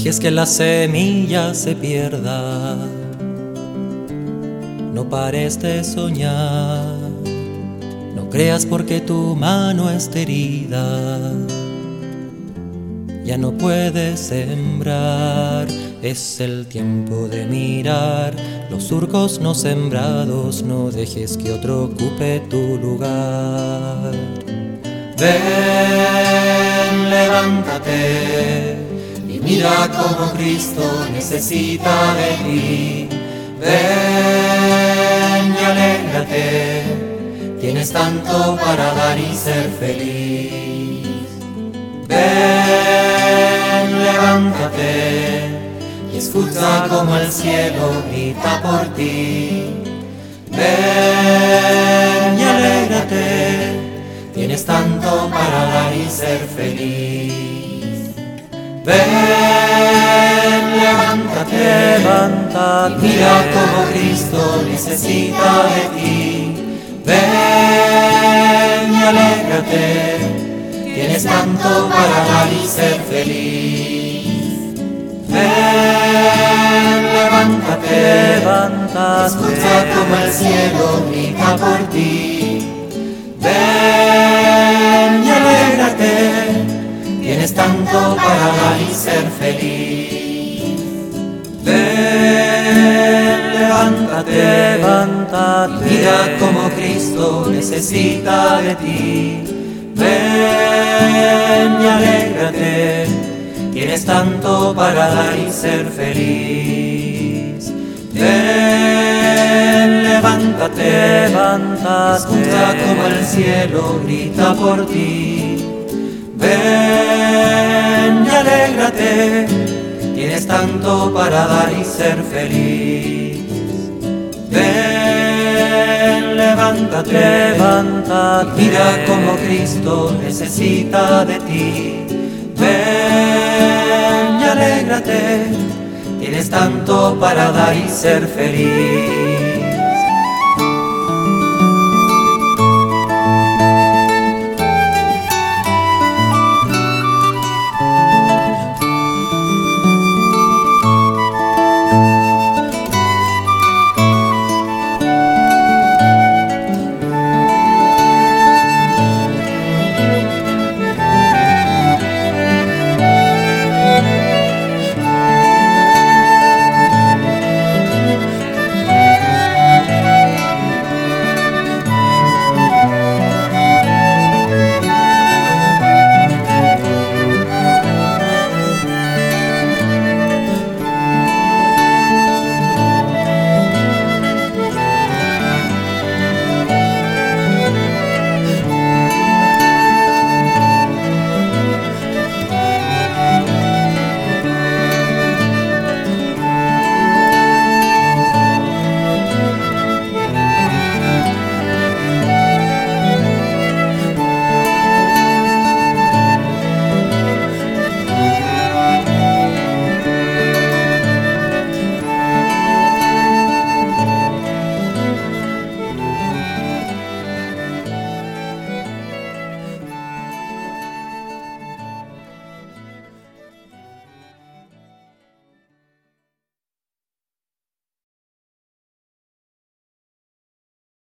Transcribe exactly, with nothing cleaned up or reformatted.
dejes que la semilla se pierda, no pares de soñar, no creas porque tu mano está herida, ya no puedes sembrar. Es el tiempo de mirar los surcos no sembrados, no dejes que otro ocupe tu lugar. Ven, levántate y mira cómo Cristo necesita de ti. Ven y alégrate, tienes tanto para dar y ser feliz. Ven, levántate y escucha como el cielo grita por ti. Ven y alégrate, tienes tanto para dar y ser feliz. Ven, levántate, levántate, y mira cómo Cristo necesita de ti. Ven y alégrate, tienes tanto para dar y ser feliz. Ven, levántate, levántate, escucha como el cielo grita por ti. Ven y alégrate, tienes tanto para dar y ser feliz. Ven, levántate, levántate, mira como Cristo necesita de ti. Ven y alégrate, tienes tanto para dar y ser feliz. Ven, levántate, levántate, escucha como el cielo grita por ti. Ven y alégrate, tienes tanto para dar y ser feliz. Ven, levántate, levántate, mira como Cristo necesita de ti. Ven y alégrate, tienes tanto para dar y ser feliz.